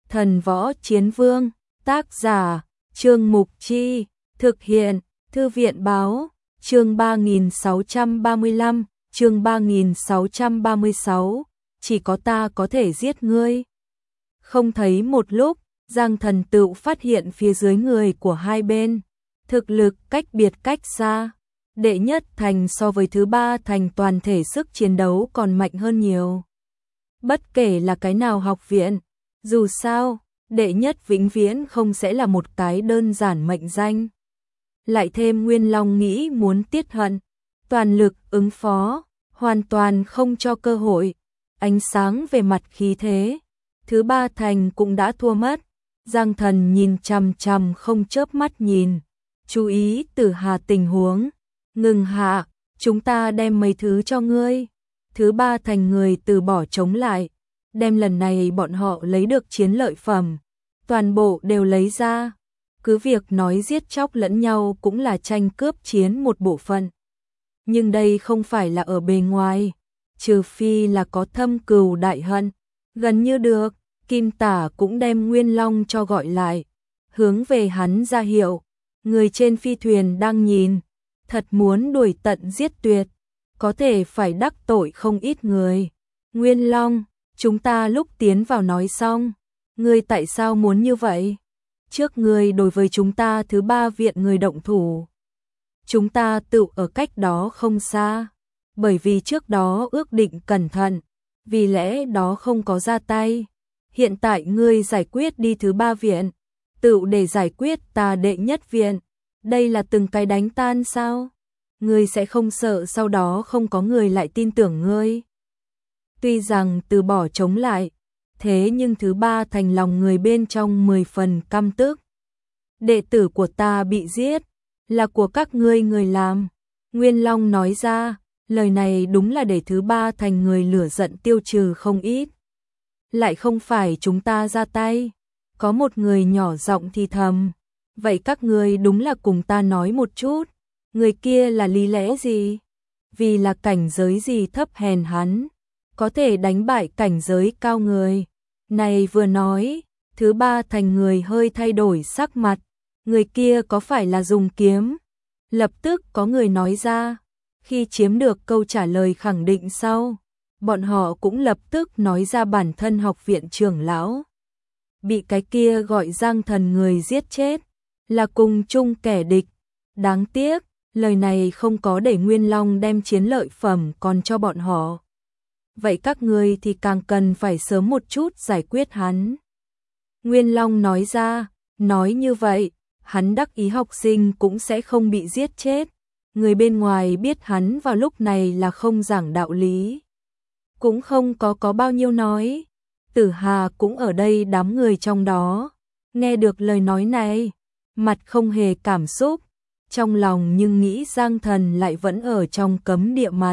Thần Võ Chiến Vương, tác giả, Trương Mục Chi, thực hiện, Thư viện Báo, chương 3635, chương 3636, chỉ có ta có thể giết ngươi. Không thấy một lúc, Giang Thần Tựu phát hiện phía dưới người của hai bên, thực lực cách biệt cách xa. Đệ nhất thành so với thứ ba thành toàn thể sức chiến đấu còn mạnh hơn nhiều. Bất kể là cái nào học viện, dù sao, đệ nhất vĩnh viễn không sẽ là một cái đơn giản mệnh danh. Lại thêm Nguyên Long nghĩ muốn tiết hận, toàn lực ứng phó, hoàn toàn không cho cơ hội. Ánh sáng về mặt khí thế, thứ ba thành cũng đã thua mất. Giang Thần nhìn chằm chằm không chớp mắt nhìn, chú ý Tử Hà tình huống. Ngừng hạ, chúng ta đem mấy thứ cho ngươi. Thứ ba thành người từ bỏ chống lại, đem lần này bọn họ lấy được chiến lợi phẩm, toàn bộ đều lấy ra. Cứ việc nói giết chóc lẫn nhau cũng là tranh cướp chiến một bộ phận. Nhưng đây không phải là ở bề ngoài, trừ phi là có thâm cừu đại hận. Gần như được, Kim Tả cũng đem Nguyên Long cho gọi lại, hướng về hắn ra hiệu. Người trên phi thuyền đang nhìn, thật muốn đuổi tận giết tuyệt, có thể phải đắc tội không ít người. Nguyên Long, chúng ta lúc tiến vào nói xong, ngươi tại sao muốn như vậy? Trước ngươi đối với chúng ta thứ ba viện người động thủ, chúng ta tự ở cách đó không xa, bởi vì trước đó ước định cẩn thận, vì lẽ đó không có ra tay. Hiện tại ngươi giải quyết đi thứ ba viện, tự để giải quyết ta đệ nhất viện, đây là từng cái đánh tan sao? Ngươi sẽ không sợ sau đó không có người lại tin tưởng ngươi? Tuy rằng từ bỏ chống lại, thế nhưng thứ ba thành lòng người bên trong 10 phần căm tức. Đệ tử của ta bị giết, là của các ngươi người làm. Nguyên Long nói ra, lời này đúng là để thứ ba thành người lửa giận tiêu trừ không ít. Lại không phải chúng ta ra tay. Có một người nhỏ giọng thì thầm, vậy các ngươi đúng là cùng ta nói một chút, người kia là lý lẽ gì? Vì là cảnh giới gì thấp hèn hắn, có thể đánh bại cảnh giới cao người. Này vừa nói, thứ ba thành người hơi thay đổi sắc mặt, người kia có phải là dùng kiếm? Lập tức có người nói ra, khi chiếm được câu trả lời khẳng định sau, bọn họ cũng lập tức nói ra bản thân học viện trưởng lão bị cái kia gọi Giang Thần người giết chết, là cùng chung kẻ địch. Đáng tiếc, lời này không có để Nguyên Long đem chiến lợi phẩm còn cho bọn họ. Vậy các ngươi thì càng cần phải sớm một chút giải quyết hắn. Nguyên Long nói ra, nói như vậy, hắn đắc ý học sinh cũng sẽ không bị giết chết. Người bên ngoài biết hắn vào lúc này là không giảng đạo lý, cũng không có bao nhiêu nói. Tử Hà cũng ở đây, đám người trong đó nghe được lời nói này, mặt không hề cảm xúc, trong lòng nhưng nghĩ Giang Thần lại vẫn ở trong cấm địa mặt.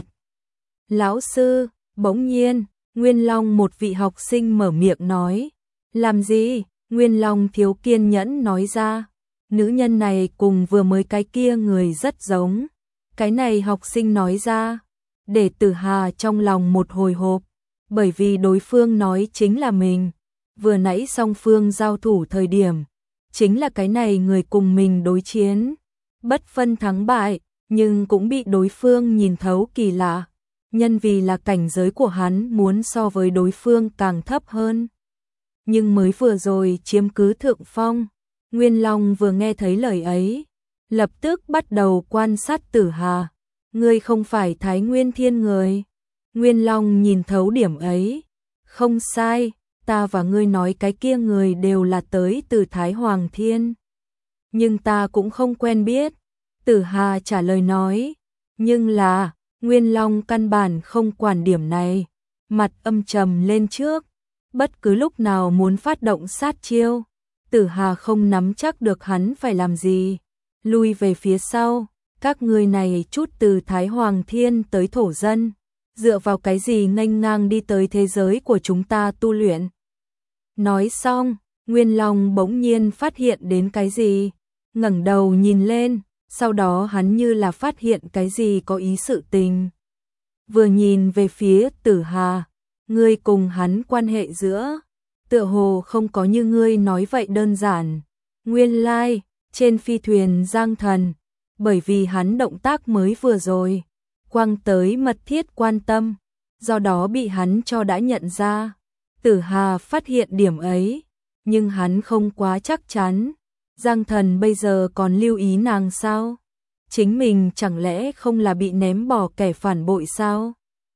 Lão sư, bỗng nhiên, Nguyên Long một vị học sinh mở miệng nói, làm gì? Nguyên Long thiếu kiên nhẫn nói ra, nữ nhân này cùng vừa mới cái kia người rất giống. Cái này học sinh nói ra, để Tử Hà trong lòng một hồi hộp, bởi vì đối phương nói chính là mình. Vừa nãy song phương giao thủ thời điểm, chính là cái này người cùng mình đối chiến, bất phân thắng bại, nhưng cũng bị đối phương nhìn thấu kỳ lạ. Nhân vì là cảnh giới của hắn muốn so với đối phương càng thấp hơn. Nhưng mới vừa rồi chiếm cứ thượng phong, Nguyên Long vừa nghe thấy lời ấy, lập tức bắt đầu quan sát Tử Hà. Ngươi không phải Thái Nguyên Thiên người. Nguyên Long nhìn thấu điểm ấy. Không sai, ta và ngươi nói cái kia người đều là tới từ Thái Hoàng Thiên. Nhưng ta cũng không quen biết. Tử Hà trả lời nói. Nhưng là, Nguyên Long căn bản không quản điểm này. Mặt âm trầm lên trước. Bất cứ lúc nào muốn phát động sát chiêu, Tử Hà không nắm chắc được hắn phải làm gì. Lui về phía sau, các ngươi này chút từ Thái Hoàng Thiên tới thổ dân, dựa vào cái gì nghênh ngang đi tới thế giới của chúng ta tu luyện? Nói xong, Nguyên Long bỗng nhiên phát hiện đến cái gì, ngẩng đầu nhìn lên, sau đó hắn như là phát hiện cái gì có ý sự tình. Vừa nhìn về phía Tử Hà, ngươi cùng hắn quan hệ giữa. tựa hồ không có như ngươi nói vậy đơn giản. Nguyên lai, trên phi thuyền Giang Thần, bởi vì hắn động tác mới vừa rồi, quang tới mật thiết quan tâm, do đó bị hắn cho đã nhận ra. Tử Hà phát hiện điểm ấy, nhưng hắn không quá chắc chắn. Giang Thần bây giờ còn lưu ý nàng sao? Chính mình chẳng lẽ không là bị ném bỏ kẻ phản bội sao?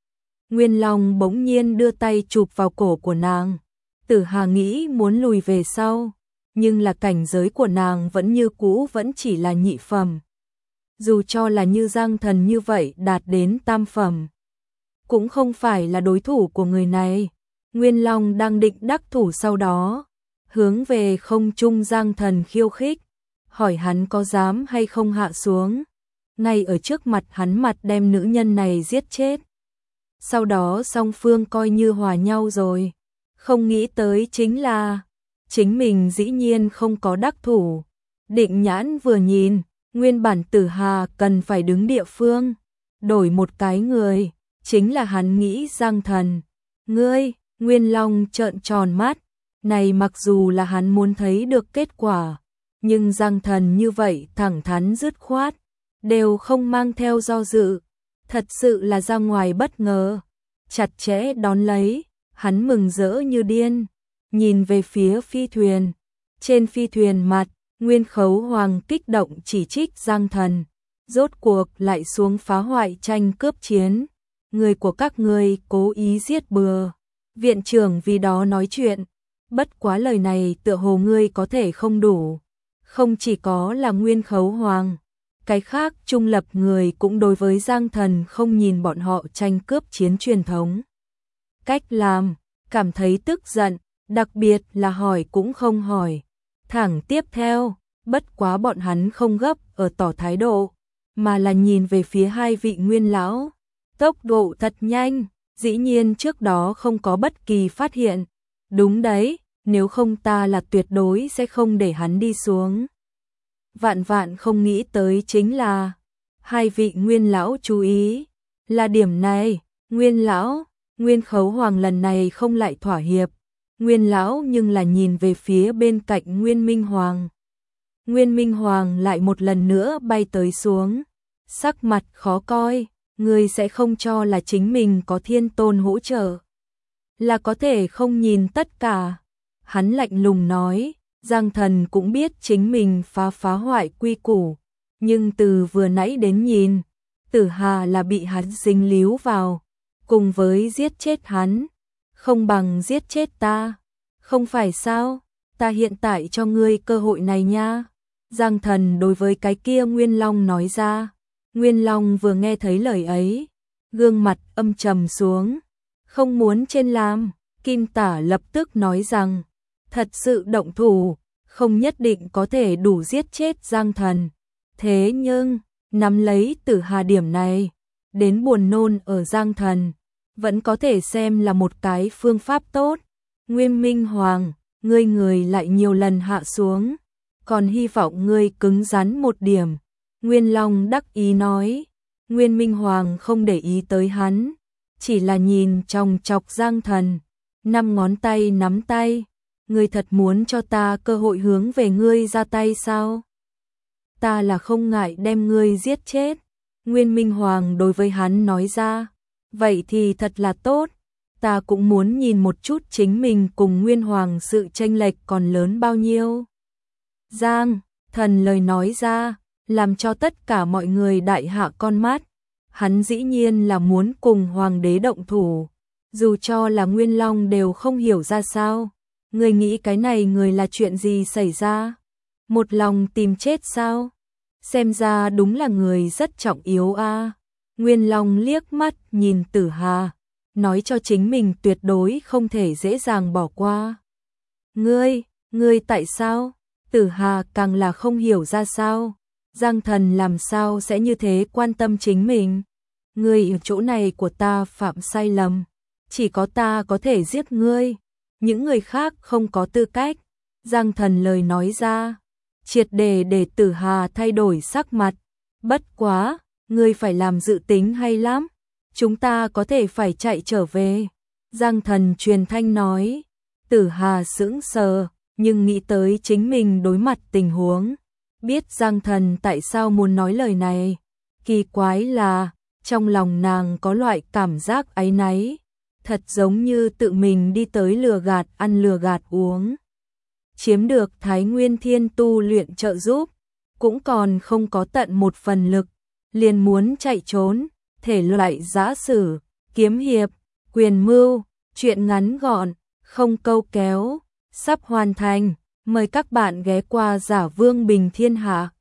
Nguyên Long bỗng nhiên đưa tay chụp vào cổ của nàng. Tử Hà nghĩ muốn lùi về sau, nhưng là cảnh giới của nàng vẫn như cũ, vẫn chỉ là nhị phẩm. Dù cho là như Giang Thần như vậy đạt đến tam phẩm, cũng không phải là đối thủ của người này. Nguyên Long đang định đắc thủ, sau đó hướng về không trung Giang Thần khiêu khích, hỏi hắn có dám hay không hạ xuống, ngay ở trước mặt hắn mặt đem nữ nhân này giết chết. Sau đó song phương coi như hòa nhau rồi, không nghĩ tới chính là chính mình dĩ nhiên không có đắc thủ. Định Nhãn vừa nhìn, nguyên bản Tử Hà cần phải đứng địa phương, đổi một cái người, chính là hắn nghĩ Giang Thần. Ngươi, Nguyên Long trợn tròn mắt, này mặc dù là hắn muốn thấy được kết quả, nhưng Giang Thần như vậy thẳng thắn dứt khoát, đều không mang theo do dự, thật sự là ra ngoài bất ngờ, chặt chẽ đón lấy, hắn mừng rỡ như điên, nhìn về phía phi thuyền. Trên phi thuyền mặt, Nguyên Khấu Hoàng kích động chỉ trích Giang Thần, rốt cuộc lại xuống phá hoại tranh cướp chiến, người của các ngươi cố ý giết bừa, viện trưởng vì đó nói chuyện, bất quá lời này tựa hồ ngươi có thể không đủ. Không chỉ có là Nguyên Khấu Hoàng, cái khác trung lập người cũng đối với Giang Thần không nhìn bọn họ tranh cướp chiến truyền thống cách làm, cảm thấy tức giận, đặc biệt là hỏi cũng không hỏi. Thẳng tiếp theo, bất quá bọn hắn không gấp ở tỏ thái độ, mà là nhìn về phía hai vị nguyên lão. Tốc độ thật nhanh, dĩ nhiên trước đó không có bất kỳ phát hiện. Đúng đấy, nếu không ta là tuyệt đối sẽ không để hắn đi xuống. Vạn vạn không nghĩ tới chính là hai vị nguyên lão chú ý, là điểm này. Nguyên lão, Nguyên Khấu Hoàng lần này không lại thỏa hiệp. Nguyên lão nhưng là nhìn về phía bên cạnh Nguyên Minh Hoàng. Nguyên Minh Hoàng lại một lần nữa bay tới xuống, sắc mặt khó coi, người sẽ không cho là chính mình có thiên tôn hỗ trợ, là có thể không nhìn tất cả. Hắn lạnh lùng nói, Giang Thần cũng biết chính mình phá hoại quy củ, nhưng từ vừa nãy đến nhìn, Tử Hà là bị hắn dính líu vào, cùng với giết chết hắn, không bằng giết chết ta. Không phải sao, ta hiện tại cho ngươi cơ hội này nha. Giang Thần đối với cái kia Nguyên Long nói ra. Nguyên Long vừa nghe thấy lời ấy, gương mặt âm trầm xuống, không muốn trên làm. Kim Tả lập tức nói rằng, thật sự động thủ, không nhất định có thể đủ giết chết Giang Thần. Thế nhưng, nắm lấy Tử Hà điểm này, đến buồn nôn ở Giang Thần, vẫn có thể xem là một cái phương pháp tốt. Nguyên Minh Hoàng, ngươi người lại nhiều lần hạ xuống, còn hy vọng ngươi cứng rắn một điểm. Nguyên Long đắc ý nói. Nguyên Minh Hoàng không để ý tới hắn, chỉ là nhìn chòng chọc Giang Thần, năm ngón tay nắm tay. Ngươi thật muốn cho ta cơ hội hướng về ngươi ra tay sao? Ta là không ngại đem ngươi giết chết. Nguyên Minh Hoàng đối với hắn nói ra. Vậy thì thật là tốt. Ta cũng muốn nhìn một chút chính mình cùng Nguyên Hoàng sự chênh lệch còn lớn bao nhiêu. Giang Thần lời nói ra, làm cho tất cả mọi người đại hạ con mắt. Hắn dĩ nhiên là muốn cùng Hoàng đế động thủ, dù cho là Nguyên Long đều không hiểu ra sao. Người nghĩ cái này người là chuyện gì xảy ra? Một lòng tìm chết sao? Xem ra đúng là người rất trọng yếu a. Nguyên Long liếc mắt nhìn Tử Hà, nói cho chính mình tuyệt đối không thể dễ dàng bỏ qua. Ngươi tại sao? Tử Hà càng là không hiểu ra sao. Giang Thần làm sao sẽ như thế quan tâm chính mình? Ngươi ở chỗ này của ta phạm sai lầm, chỉ có ta có thể giết ngươi, những người khác không có tư cách. Giang Thần lời nói ra, triệt để Tử Hà thay đổi sắc mặt. Bất quá, ngươi phải làm dự tính hay lắm, chúng ta có thể phải chạy trở về. Giang Thần truyền thanh nói, Tử Hà sững sờ, nhưng nghĩ tới chính mình đối mặt tình huống. Biết Giang Thần tại sao muốn nói lời này. Kỳ quái là, trong lòng nàng có loại cảm giác áy náy. Thật giống như tự mình đi tới lừa gạt ăn lừa gạt uống. Chiếm được Thái Nguyên Thiên tu luyện trợ giúp, cũng còn không có tận một phần lực, liền muốn chạy trốn, thể loại giã sử, kiếm hiệp, quyền mưu, chuyện ngắn gọn, không câu kéo, sắp hoàn thành, mời các bạn ghé qua Giả Vương Bình Thiên Hạ.